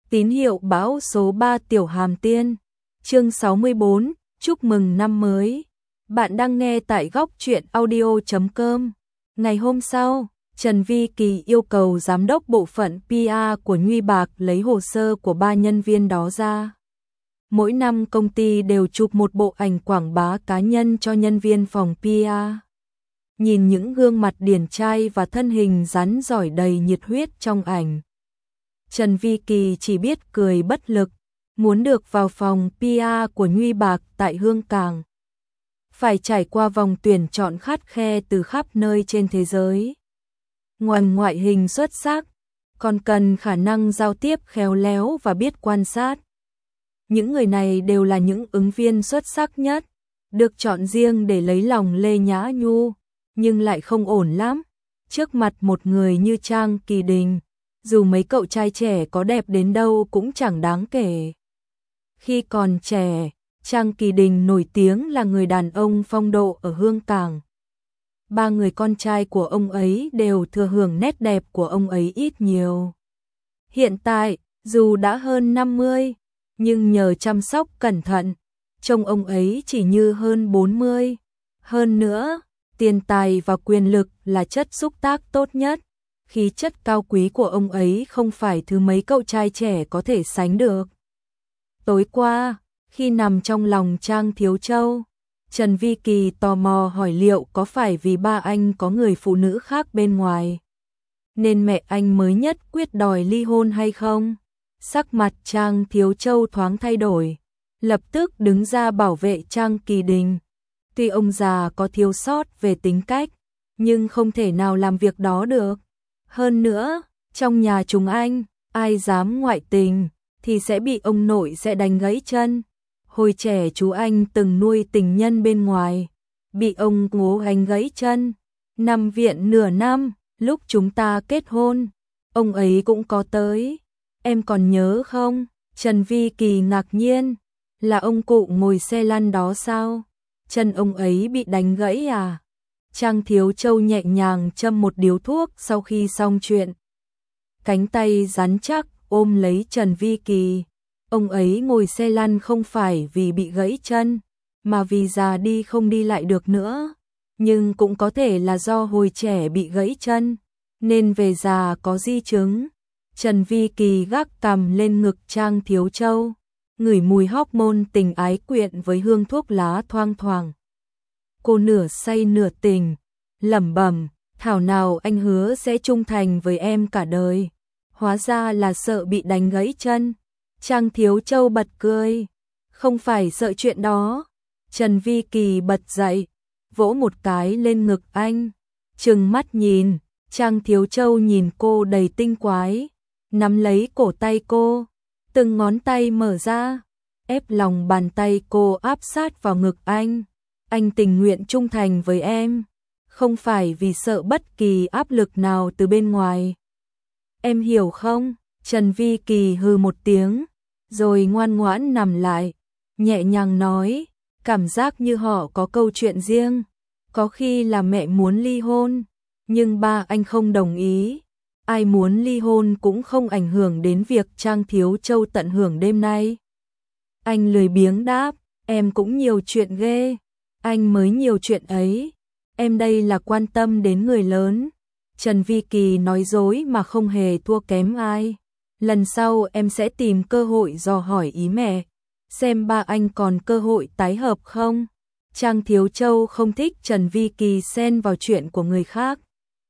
Tín hiệu bão số 3 Tiểu Hàm Tiên. Chương 64, chúc mừng năm mới. Bạn đang nghe tại góc truyện audio.com. Ngày hôm sau, Trần Vi Kỳ yêu cầu giám đốc bộ phận PR của Nhuy Bạc lấy hồ sơ của 3 nhân viên đó ra. Mỗi năm công ty đều chụp một bộ ảnh quảng bá cá nhân cho nhân viên phòng PR. Nhìn những gương mặt điển trai và thân hình rắn giỏi đầy nhiệt huyết trong ảnh, Trần Vi Kỳ chỉ biết cười bất lực. Muốn được vào phòng PR của Nhuy Bạc tại Hương Cảng, phải trải qua vòng tuyển chọn khắt khe từ khắp nơi trên thế giới. Ngoài ngoại hình xuất sắc, còn cần khả năng giao tiếp khéo léo và biết quan sát. Những người này đều là những ứng viên xuất sắc nhất, được chọn riêng để lấy lòng Lê Nhã Nhu, nhưng lại không ổn lắm. Trước mặt một người như Trang Kỳ Đình, dù mấy cậu trai trẻ có đẹp đến đâu cũng chẳng đáng kể. Khi còn trẻ, Trang Kỳ Đình nổi tiếng là người đàn ông phong độ ở Hương Cảng. 3 người con trai của ông ấy đều thừa hưởng nét đẹp của ông ấy ít nhiều. Hiện tại, dù đã hơn 50, nhưng nhờ chăm sóc cẩn thận, trông ông ấy chỉ như hơn 40. Hơn nữa, tiền tài và quyền lực là chất xúc tác tốt nhất. Khí chất cao quý của ông ấy không phải thứ mấy cậu trai trẻ có thể sánh được. Tối qua, khi nằm trong lòng Trang Thiếu Châu, Trần Vi Kỳ tò mò hỏi liệu có phải vì ba anh có người phụ nữ khác bên ngoài, nên mẹ anh mới nhất quyết đòi ly hôn hay không? Sắc mặt Trang Thiếu Châu thoáng thay đổi, lập tức đứng ra bảo vệ Trang Kỳ Đình. Tuy ông già có thiếu sót về tính cách, nhưng không thể nào làm việc đó được. Hơn nữa, trong nhà chúng anh, ai dám ngoại tình thì sẽ bị ông nội sẽ đánh gãy chân. Hồi trẻ chú anh từng nuôi tình nhân bên ngoài, bị ông ngố đánh gãy chân. Nằm viện nửa năm, lúc chúng ta kết hôn, ông ấy cũng có tới. Em còn nhớ không? Trần Vi Kỳ ngạc nhiên, là ông cụ ngồi xe lăn đó sao? Chân ông ấy bị đánh gãy à? Trang Thiếu Châu nhẹ nhàng châm một điếu thuốc sau khi xong chuyện. Cánh tay rắn chắc ôm lấy Trần Vi Kỳ. Ông ấy ngồi xe lăn không phải vì bị gãy chân, mà vì già đi không đi lại được nữa. Nhưng cũng có thể là do hồi trẻ bị gãy chân, nên về già có di chứng. Trần Vi Kỳ gác cằm lên ngực Trang Thiếu Châu, ngửi mùi hormone tình ái quyện với hương thuốc lá thoang thoảng. Cô nửa say nửa tỉnh, lẩm bẩm, thảo nào anh hứa sẽ trung thành với em cả đời. Hóa ra là sợ bị đánh gãy chân. Trang Thiếu Châu bật cười, không phải sợ chuyện đó. Trần Vi Kỳ bật dậy, vỗ một cái lên ngực anh, trừng mắt nhìn. Trang Thiếu Châu nhìn cô đầy tinh quái, nắm lấy cổ tay cô, từng ngón tay mở ra, ép lòng bàn tay cô áp sát vào ngực anh. Anh tình nguyện trung thành với em, không phải vì sợ bất kỳ áp lực nào từ bên ngoài. Em hiểu không? Trần Vi Kỳ hừ một tiếng, rồi ngoan ngoãn nằm lại, nhẹ nhàng nói, cảm giác như họ có câu chuyện riêng. Có khi là mẹ muốn ly hôn, nhưng ba anh không đồng ý. Ai muốn ly hôn cũng không ảnh hưởng đến việc Trang Thiếu Châu tận hưởng đêm nay. Anh lười biếng đáp, em cũng nhiều chuyện ghê. Anh mới nhiều chuyện ấy. Em đây là quan tâm đến người lớn. Trần Vi Kỳ nói dối mà không hề thua kém ai. Lần sau em sẽ tìm cơ hội dò hỏi ý mẹ, xem ba anh còn cơ hội tái hợp không. Trang Thiếu Châu không thích Trần Vi Kỳ xen vào chuyện của người khác.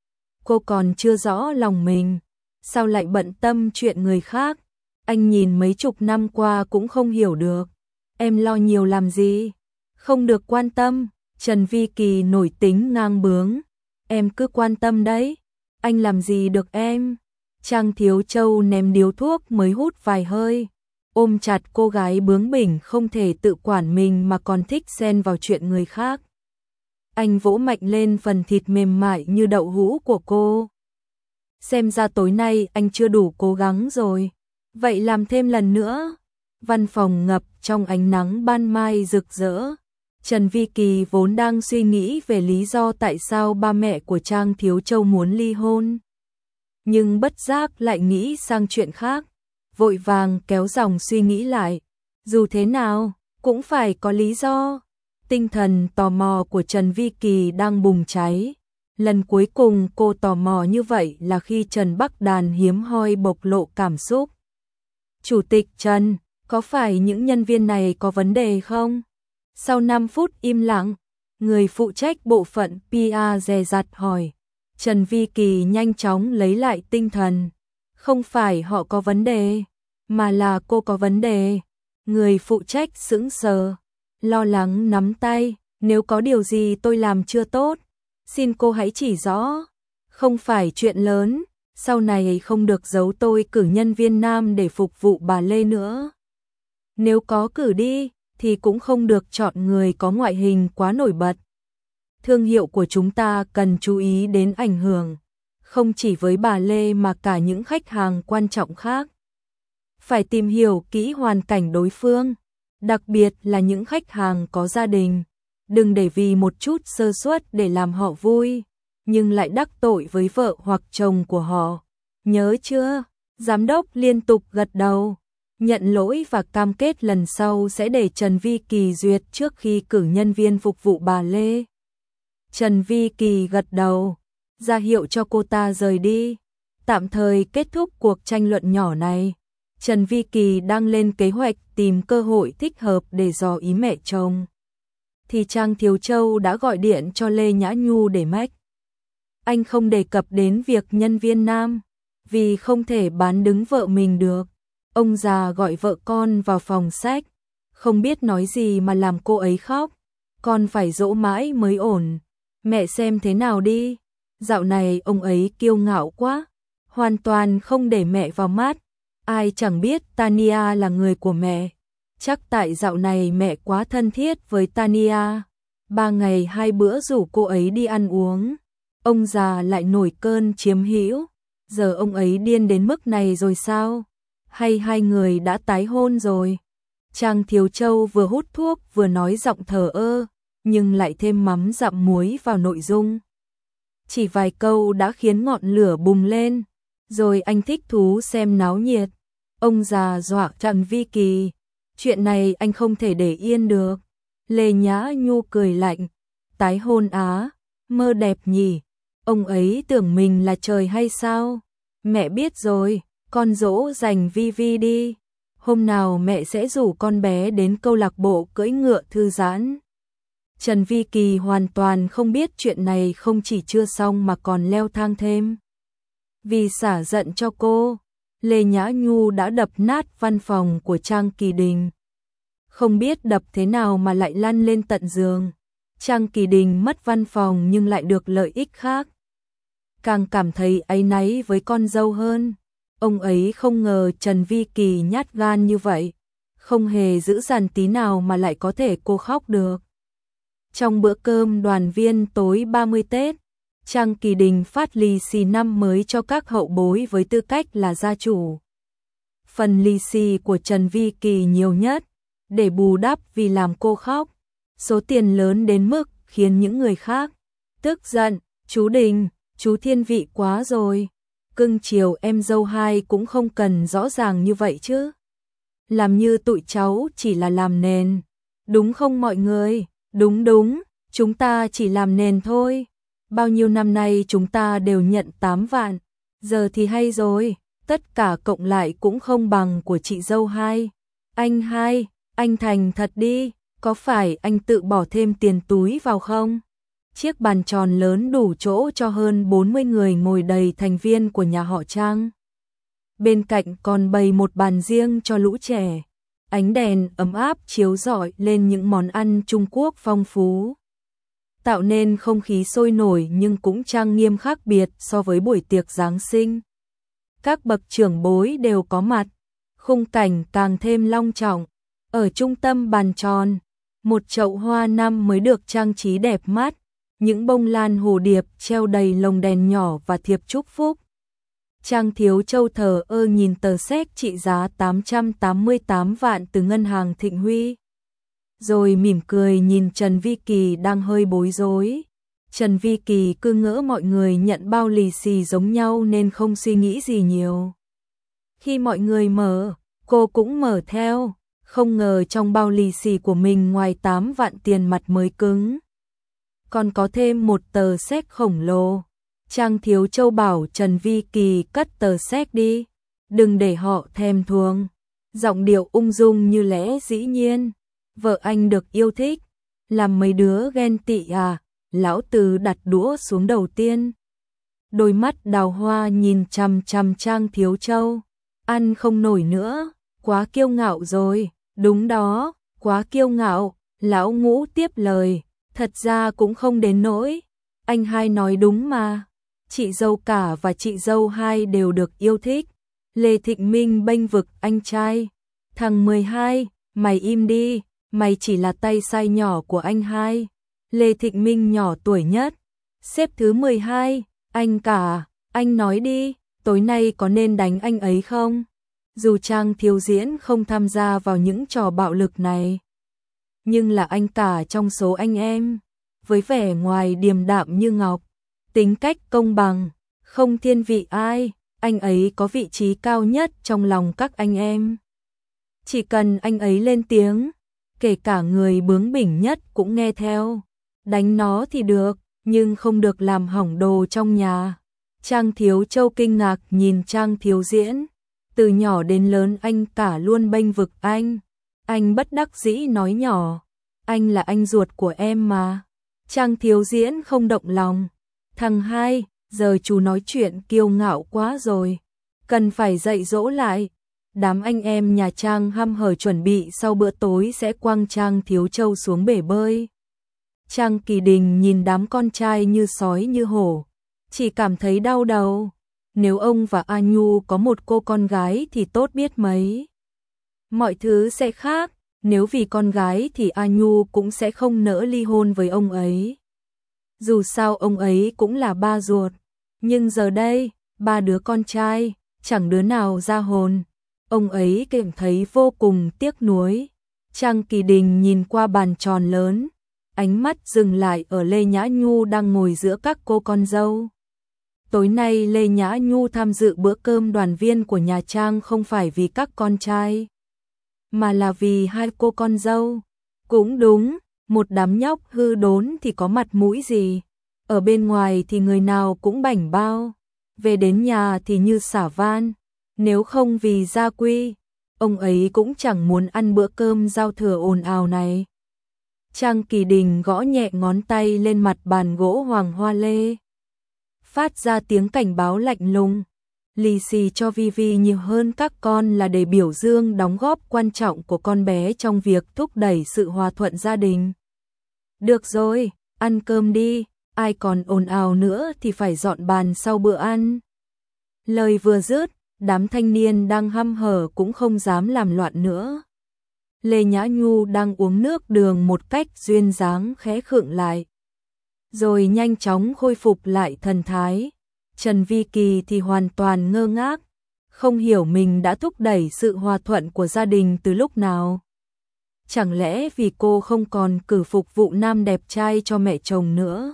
Cô còn chưa rõ lòng mình, sao lại bận tâm chuyện người khác? Anh nhìn mấy chục năm qua cũng không hiểu được. Em lo nhiều làm gì? Không được quan tâm. Trần Vi Kỳ nổi tính ngang bướng. Em cứ quan tâm đấy. Anh làm gì được em? Trang Thiếu Châu ném điếu thuốc mới hút vài hơi, ôm chặt cô gái bướng bỉnh không thể tự quản mình mà còn thích xen vào chuyện người khác. Anh vỗ mạnh lên phần thịt mềm mại như đậu hũ của cô. Xem ra tối nay anh chưa đủ cố gắng rồi. Vậy làm thêm lần nữa. Văn phòng ngập trong ánh nắng ban mai rực rỡ. Trần Vi Kỳ vốn đang suy nghĩ về lý do tại sao ba mẹ của Trang Thiếu Châu muốn ly hôn, nhưng bất giác lại nghĩ sang chuyện khác. vội vàng kéo dòng suy nghĩ lại. Dù thế nào, cũng phải có lý do. Tinh thần tò mò của Trần Vi Kỳ đang bùng cháy. Lần cuối cùng cô tò mò như vậy là khi Trần Bắc Đàn hiếm hoi bộc lộ cảm xúc. Chủ tịch Trần, có phải những nhân viên này có vấn đề không? Sau 5 phút im lặng, người phụ trách bộ phận PR dè dặt hỏi. Trần Vi Kỳ nhanh chóng lấy lại tinh thần. Không phải họ có vấn đề, mà là cô có vấn đề. Người phụ trách sững sờ, lo lắng nắm tay. Nếu có điều gì tôi làm chưa tốt, xin cô hãy chỉ rõ. Không phải chuyện lớn, sau này không được giấu tôi cử nhân viên nam để phục vụ bà Lê nữa. Nếu có cử đi, thì cũng không được chọn người có ngoại hình quá nổi bật. Thương hiệu của chúng ta cần chú ý đến ảnh hưởng, không chỉ với bà Lê mà cả những khách hàng quan trọng khác. Phải tìm hiểu kỹ hoàn cảnh đối phương, đặc biệt là những khách hàng có gia đình. Đừng để vì một chút sơ suất để làm họ vui, nhưng lại đắc tội với vợ hoặc chồng của họ. Nhớ chưa? Giám đốc liên tục gật đầu, nhận lỗi và cam kết lần sau sẽ để Trần Vi Kỳ duyệt trước khi cử nhân viên phục vụ bà Lê. Trần Vi Kỳ gật đầu, ra hiệu cho cô ta rời đi. Tạm thời kết thúc cuộc tranh luận nhỏ này. Trần Vi Kỳ đang lên kế hoạch tìm cơ hội thích hợp để dò ý mẹ chồng. Thì Trang Thiếu Châu đã gọi điện cho Lê Nhã Nhu để mách. Anh không đề cập đến việc nhân viên nam, vì không thể bán đứng vợ mình được. Ông già gọi vợ con vào phòng sách, không biết nói gì mà làm cô ấy khóc. Con phải dỗ mãi mới ổn. Mẹ xem thế nào đi. Dạo này ông ấy kiêu ngạo quá, hoàn toàn không để mẹ vào mắt. Ai chẳng biết Tania là người của mẹ. Chắc tại dạo này mẹ quá thân thiết với Tania. 3 ngày 2 bữa rủ cô ấy đi ăn uống. Ông già lại nổi cơn chiếm hữu. Giờ ông ấy điên đến mức này rồi sao? Hay hai người đã tái hôn rồi? Trang Thiếu Châu vừa hút thuốc vừa nói giọng thờ ơ, nhưng lại thêm mắm dặm muối vào nội dung. Chỉ vài câu đã khiến ngọn lửa bùng lên. Rồi anh thích thú xem náo nhiệt. Ông già dọa Trần Vi Kỳ. Chuyện này anh không thể để yên được. Lê Nhã Nhu cười lạnh. Tái hôn á, mơ đẹp nhỉ. Ông ấy tưởng mình là trời hay sao? Mẹ biết rồi, con dỗ dành Vi Vi đi. Hôm nào mẹ sẽ rủ con bé đến câu lạc bộ cưỡi ngựa thư giãn. Trần Vi Kỳ hoàn toàn không biết chuyện này không chỉ chưa xong mà còn leo thang thêm. Vì xả giận cho cô, Lê Nhã Nhu đã đập nát văn phòng của Trang Kỳ Đình. Không biết đập thế nào mà lại lăn lên tận giường. Trang Kỳ Đình mất văn phòng nhưng lại được lợi ích khác. Càng cảm thấy áy náy với con dâu hơn. Ông ấy không ngờ Trần Vi Kỳ nhát gan như vậy. Không hề giữ dằn tí nào mà lại có thể cô khóc được. Trong bữa cơm đoàn viên tối 30 Tết, Trang Kỳ Đình phát lì xì năm mới cho các hậu bối với tư cách là gia chủ. Phần lì xì của Trần Vi Kỳ nhiều nhất, để bù đắp vì làm cô khóc. Số tiền lớn đến mức khiến những người khác tức giận. Chú Đình, chú thiên vị quá rồi. Cưng chiều em dâu hai cũng không cần rõ ràng như vậy chứ. Làm như tụi cháu chỉ là làm nền. Đúng không mọi người? Đúng đúng, chúng ta chỉ làm nền thôi. Bao nhiêu năm nay chúng ta đều nhận 8 vạn. Giờ thì hay rồi, tất cả cộng lại cũng không bằng của chị dâu hai. Anh hai, anh thành thật đi, có phải anh tự bỏ thêm tiền túi vào không? Chiếc bàn tròn lớn đủ chỗ cho hơn 40 người ngồi đầy thành viên của nhà họ Trang. Bên cạnh còn bày một bàn riêng cho lũ trẻ. Ánh đèn ấm áp chiếu rọi lên những món ăn Trung Quốc phong phú, tạo nên không khí sôi nổi nhưng cũng trang nghiêm khác biệt so với buổi tiệc Giáng sinh. Các bậc trưởng bối đều có mặt, khung cảnh càng thêm long trọng. Ở trung tâm bàn tròn, một chậu hoa năm mới được trang trí đẹp mắt, những bông lan hồ điệp treo đầy lồng đèn nhỏ và thiệp chúc phúc. Trang Thiếu Châu thờ ơ nhìn tờ séc trị giá 888 vạn từ ngân hàng Thịnh Huy. Rồi mỉm cười nhìn Trần Vi Kỳ đang hơi bối rối. Trần Vi Kỳ cứ ngỡ mọi người nhận bao lì xì giống nhau nên không suy nghĩ gì nhiều. Khi mọi người mở, cô cũng mở theo, không ngờ trong bao lì xì của mình ngoài 8 vạn tiền mặt mới cứng, còn có thêm một tờ séc khổng lồ. Trang Thiếu Châu bảo Trần Vi Kỳ cất tờ séc đi, đừng để họ thèm thuồng. Giọng điệu ung dung như lẽ dĩ nhiên. Vợ anh được yêu thích, làm mấy đứa ghen tị à? Lão Từ đặt đũa xuống đầu tiên. Đôi mắt đào hoa nhìn chằm chằm Trang Thiếu Châu. Ăn không nổi nữa, quá kiêu ngạo rồi. Đúng đó, quá kiêu ngạo. Lão Ngũ tiếp lời. Thật ra cũng không đến nỗi. Anh hai nói đúng mà. Chị dâu cả và chị dâu hai đều được yêu thích. Lê Thịnh Minh bênh vực anh trai. Thằng 12, mày im đi, mày chỉ là tay sai nhỏ của anh hai. Lê Thịnh Minh nhỏ tuổi nhất, xếp thứ 12, anh cả, anh nói đi, tối nay có nên đánh anh ấy không? Dù Trang Thiếu Diễn không tham gia vào những trò bạo lực này, nhưng là anh cả trong số anh em, với vẻ ngoài điềm đạm như ngọc, tính cách công bằng, không thiên vị ai, anh ấy có vị trí cao nhất trong lòng các anh em. Chỉ cần anh ấy lên tiếng, kể cả người bướng bỉnh nhất cũng nghe theo. Đánh nó thì được, nhưng không được làm hỏng đồ trong nhà. Trang Thiếu Châu kinh ngạc nhìn Trang Thiếu Diễn. Từ nhỏ đến lớn anh cả luôn bênh vực anh. Anh bất đắc dĩ nói nhỏ. Anh là anh ruột của em mà. Trang Thiếu Diễn không động lòng. Thằng hai, giờ chú nói chuyện kiêu ngạo quá rồi. Cần phải dạy dỗ lại. Đám anh em nhà Trang hăm hở chuẩn bị sau bữa tối sẽ quăng Trang Thiếu Châu xuống bể bơi. Trang Kỳ Đình nhìn đám con trai như sói như hổ, chỉ cảm thấy đau đầu. Nếu ông và A Nhu có một cô con gái thì tốt biết mấy. Mọi thứ sẽ khác, nếu vì con gái thì A Nhu cũng sẽ không nỡ ly hôn với ông ấy. Dù sao ông ấy cũng là ba ruột, nhưng giờ đây, ba đứa con trai, chẳng đứa nào ra hồn. Ông ấy cảm thấy vô cùng tiếc nuối. Trang Kỳ Đình nhìn qua bàn tròn lớn, ánh mắt dừng lại ở Lê Nhã Nhu đang ngồi giữa các cô con dâu. Tối nay Lê Nhã Nhu tham dự bữa cơm đoàn viên của nhà Trang không phải vì các con trai, mà là vì hai cô con dâu. Cũng đúng, một đám nhóc hư đốn thì có mặt mũi gì. Ở bên ngoài thì người nào cũng bảnh bao, về đến nhà thì như xả van. Nếu không vì gia quy, ông ấy cũng chẳng muốn ăn bữa cơm giao thừa ồn ào này. Trang Kỳ Đình gõ nhẹ ngón tay lên mặt bàn gỗ hoàng hoa lê, phát ra tiếng cảnh báo lạnh lùng. Lì xì cho Vivi nhiều hơn các con là để biểu dương đóng góp quan trọng của con bé trong việc thúc đẩy sự hòa thuận gia đình. Được rồi, ăn cơm đi, ai còn ồn ào nữa thì phải dọn bàn sau bữa ăn. Lời vừa dứt, đám thanh niên đang hăm hở cũng không dám làm loạn nữa. Lê Nhã Nhu đang uống nước đường một cách duyên dáng khẽ khựng lại, rồi nhanh chóng khôi phục lại thần thái. Trần Vi Kỳ thì hoàn toàn ngơ ngác, không hiểu mình đã thúc đẩy sự hòa thuận của gia đình từ lúc nào. Chẳng lẽ vì cô không còn cử phục vụ nam đẹp trai cho mẹ chồng nữa,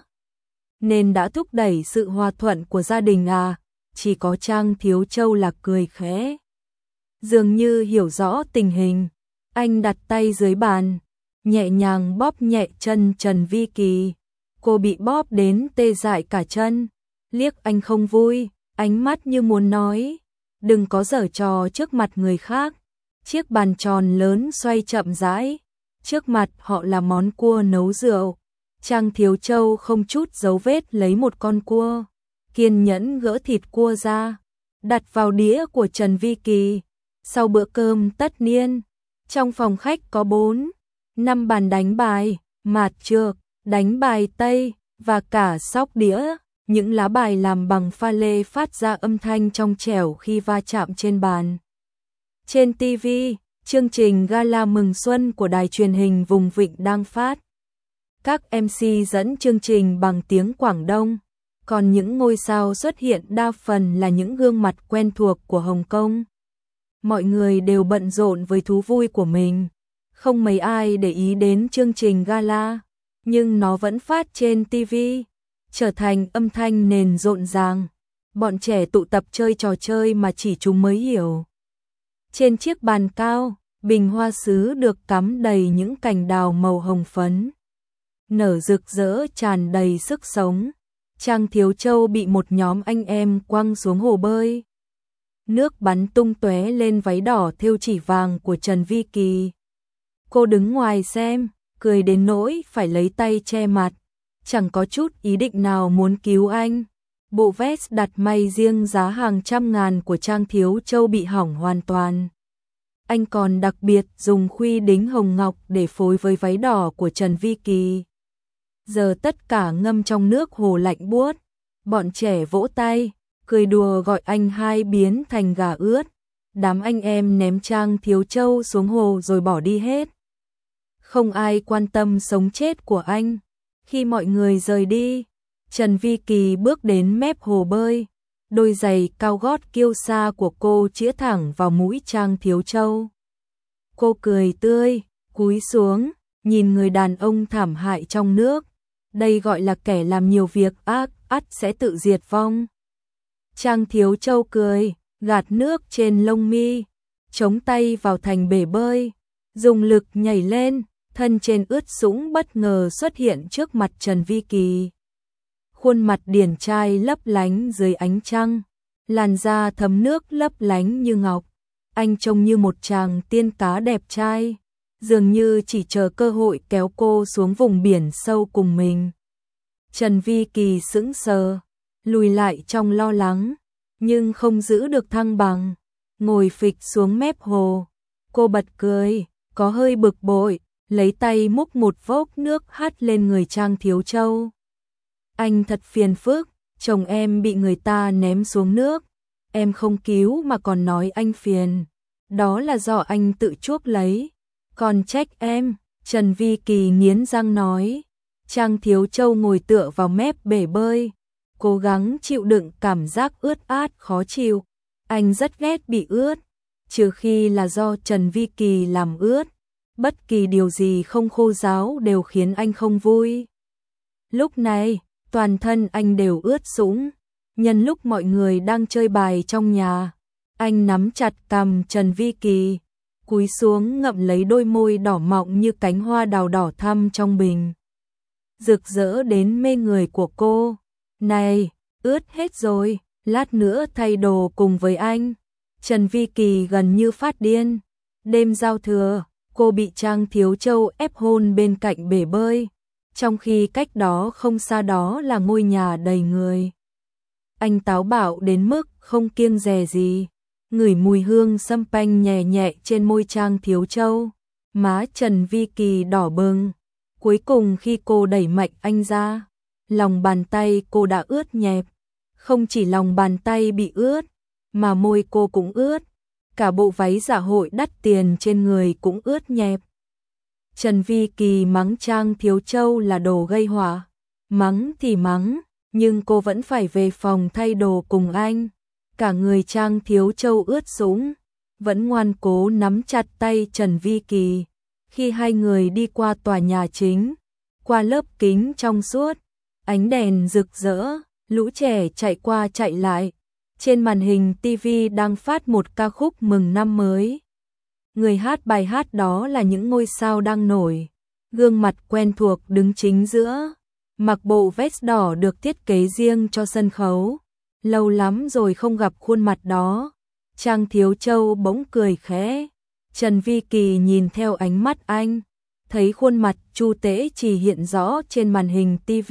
nên đã thúc đẩy sự hòa thuận của gia đình à? Chỉ có Trang Thiếu Châu là cười khẽ. Dường như hiểu rõ tình hình, anh đặt tay dưới bàn, nhẹ nhàng bóp nhẹ chân Trần Vi Kỳ. Cô bị bóp đến tê dại cả chân, liếc anh không vui, ánh mắt như muốn nói, đừng có giở trò trước mặt người khác. Chiếc bàn tròn lớn xoay chậm rãi, trước mặt họ là món cua nấu rượu. Trang Thiếu Châu không chút dấu vết lấy một con cua, kiên nhẫn gỡ thịt cua ra, đặt vào đĩa của Trần Vi Kỳ. Sau bữa cơm tất niên, trong phòng khách có 4-5 bàn đánh bài, mạt trược, đánh bài Tây và cả sóc đĩa. Những lá bài làm bằng pha lê phát ra âm thanh trong trẻo khi va chạm trên bàn. Trên TV, chương trình Gala Mừng Xuân của đài truyền hình vùng Vịnh đang phát. Các MC dẫn chương trình bằng tiếng Quảng Đông, còn những ngôi sao xuất hiện đa phần là những gương mặt quen thuộc của Hồng Kông. Mọi người đều bận rộn với thú vui của mình, không mấy ai để ý đến chương trình gala, nhưng nó vẫn phát trên TV, trở thành âm thanh nền rộn ràng. Bọn trẻ tụ tập chơi trò chơi mà chỉ chúng mới hiểu. Trên chiếc bàn cao, bình hoa sứ được cắm đầy những cành đào màu hồng phấn, nở rực rỡ tràn đầy sức sống. Trang Thiếu Châu bị một nhóm anh em quăng xuống hồ bơi. Nước bắn tung tóe lên váy đỏ thêu chỉ vàng của Trần Vi Kỳ. Cô đứng ngoài xem, cười đến nỗi phải lấy tay che mặt, chẳng có chút ý định nào muốn cứu anh. Bộ vest đặt may riêng giá hàng trăm ngàn của Trang Thiếu Châu bị hỏng hoàn toàn. Anh còn đặc biệt dùng khuy đính hồng ngọc để phối với váy đỏ của Trần Vi Kỳ. Giờ tất cả ngâm trong nước hồ lạnh buốt, bọn trẻ vỗ tay, cười đùa gọi anh hai biến thành gà ướt. Đám anh em ném Trang Thiếu Châu xuống hồ rồi bỏ đi hết. Không ai quan tâm sống chết của anh. Khi mọi người rời đi, Trần Vi Kỳ bước đến mép hồ bơi. Đôi giày cao gót kiêu sa của cô chĩa thẳng vào mũi Trang Thiếu Châu. Cô cười tươi, cúi xuống, nhìn người đàn ông thảm hại trong nước. Đây gọi là kẻ làm nhiều việc ác, ắt sẽ tự diệt vong. Trang Thiếu Châu cười, gạt nước trên lông mi, chống tay vào thành bể bơi, dùng lực nhảy lên, thân trên ướt sũng bất ngờ xuất hiện trước mặt Trần Vi Kỳ. Khuôn mặt điển trai lấp lánh dưới ánh trăng, làn da thấm nước lấp lánh như ngọc. Anh trông như một chàng tiên cá đẹp trai, dường như chỉ chờ cơ hội kéo cô xuống vùng biển sâu cùng mình. Trần Vi Kỳ sững sờ, lùi lại trong lo lắng, nhưng không giữ được thăng bằng, ngồi phịch xuống mép hồ. Cô bật cười, có hơi bực bội, lấy tay múc một vốc nước hắt lên người Trang Thiếu Châu. Anh thật phiền phức, chồng em bị người ta ném xuống nước, em không cứu mà còn nói anh phiền. Đó là do anh tự chuốc lấy, còn trách em. Trần Vi Kỳ nghiến răng nói. Trang Thiếu Châu ngồi tựa vào mép bể bơi, cố gắng chịu đựng cảm giác ướt át khó chịu. Anh rất ghét bị ướt, trừ khi là do Trần Vi Kỳ làm ướt. Bất kỳ điều gì không khô ráo đều khiến anh không vui. Lúc này, toàn thân anh đều ướt sũng. Nhân lúc mọi người đang chơi bài trong nhà, anh nắm chặt cằm Trần Vi Kỳ, cúi xuống ngậm lấy đôi môi đỏ mọng như cánh hoa đào đỏ thắm trong bình, rực rỡ đến mê người của cô. Này, ướt hết rồi, lát nữa thay đồ cùng với anh. Trần Vi Kỳ gần như phát điên. Đêm giao thừa, cô bị Trang Thiếu Châu ép hôn bên cạnh bể bơi, trong khi cách đó không xa đó là ngôi nhà đầy người. Anh táo bạo đến mức không kiêng dè gì, ngửi mùi hương sâm panh nhẹ nhẹ trên môi Trang Thiếu Châu. Má Trần Vi Kỳ đỏ bừng. Cuối cùng khi cô đẩy mạnh anh ra, lòng bàn tay cô đã ướt nhẹp. Không chỉ lòng bàn tay bị ướt, mà môi cô cũng ướt. Cả bộ váy dạ hội đắt tiền trên người cũng ướt nhẹp. Trần Vi Kỳ mắng Trang Thiếu Châu là đồ gây họa. Mắng thì mắng, nhưng cô vẫn phải về phòng thay đồ cùng anh. Cả người Trang Thiếu Châu ướt sũng, vẫn ngoan cố nắm chặt tay Trần Vi Kỳ. Khi hai người đi qua tòa nhà chính, qua lớp kính trong suốt, ánh đèn rực rỡ, lũ trẻ chạy qua chạy lại. Trên màn hình TV đang phát một ca khúc mừng năm mới. Người hát bài hát đó là những ngôi sao đang nổi. Gương mặt quen thuộc đứng chính giữa, mặc bộ vest đỏ được thiết kế riêng cho sân khấu. Lâu lắm rồi không gặp khuôn mặt đó. Trang Thiếu Châu bỗng cười khẽ. Trần Vi Kỳ nhìn theo ánh mắt anh, thấy khuôn mặt Chu Tế chỉ hiện rõ trên màn hình TV.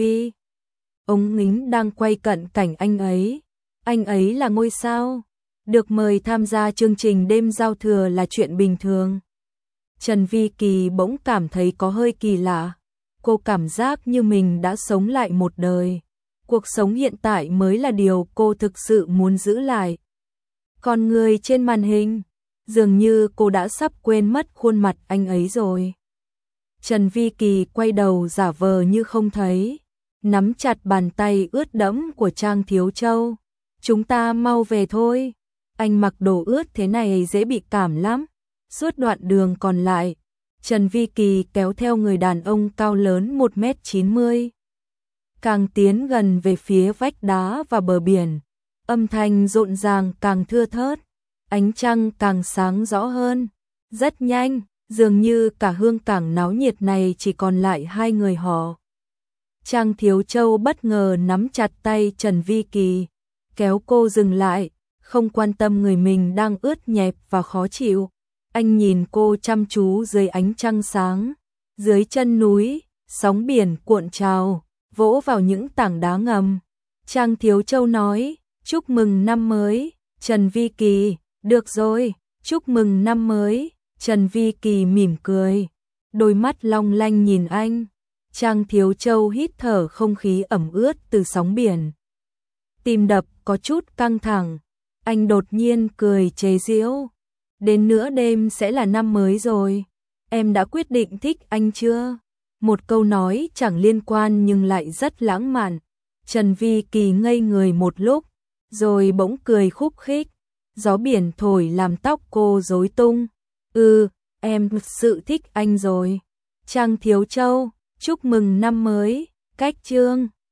Ống kính đang quay cận cảnh anh ấy. Anh ấy là ngôi sao, được mời tham gia chương trình đêm giao thừa là chuyện bình thường. Trần Vi Kỳ bỗng cảm thấy có hơi kỳ lạ. Cô cảm giác như mình đã sống lại một đời. Cuộc sống hiện tại mới là điều cô thực sự muốn giữ lại. Còn người trên màn hình, dường như cô đã sắp quên mất khuôn mặt anh ấy rồi. Trần Vi Kỳ quay đầu giả vờ như không thấy, nắm chặt bàn tay ướt đẫm của Trang Thiếu Châu. Chúng ta mau về thôi. Anh mặc đồ ướt thế này dễ bị cảm lắm. Suốt đoạn đường còn lại, Trần Vi Kỳ kéo theo người đàn ông cao lớn 1m90. Càng tiến gần về phía vách đá và bờ biển, âm thanh rộn ràng càng thưa thớt. ánh trăng càng sáng rõ hơn. Rất nhanh, dường như cả hương cảng náo nhiệt này chỉ còn lại hai người họ. Trang Thiếu Châu bất ngờ nắm chặt tay Trần Vi Kỳ, kéo cô dừng lại, không quan tâm người mình đang ướt nhẹp và khó chịu. Anh nhìn cô chăm chú dưới ánh trăng sáng. Dưới chân núi, sóng biển cuộn trào, vỗ vào những tảng đá ngầm. Trang Thiếu Châu nói, chúc mừng năm mới, Trần Vi Kỳ, được rồi, chúc mừng năm mới. Trần Vi Kỳ mỉm cười, đôi mắt long lanh nhìn anh. Trang Thiếu Châu hít thở không khí ẩm ướt từ sóng biển. Tim đập có chút căng thẳng, anh đột nhiên cười chế giễu. Đến nửa đêm sẽ là năm mới rồi, em đã quyết định thích anh chưa? Một câu nói chẳng liên quan nhưng lại rất lãng mạn. Trần Vi Kỳ ngây người một lúc, rồi bỗng cười khúc khích. Gió biển thổi làm tóc cô rối tung. Em thực sự thích anh rồi. Trang Thiếu Châu, chúc mừng năm mới, cách chương.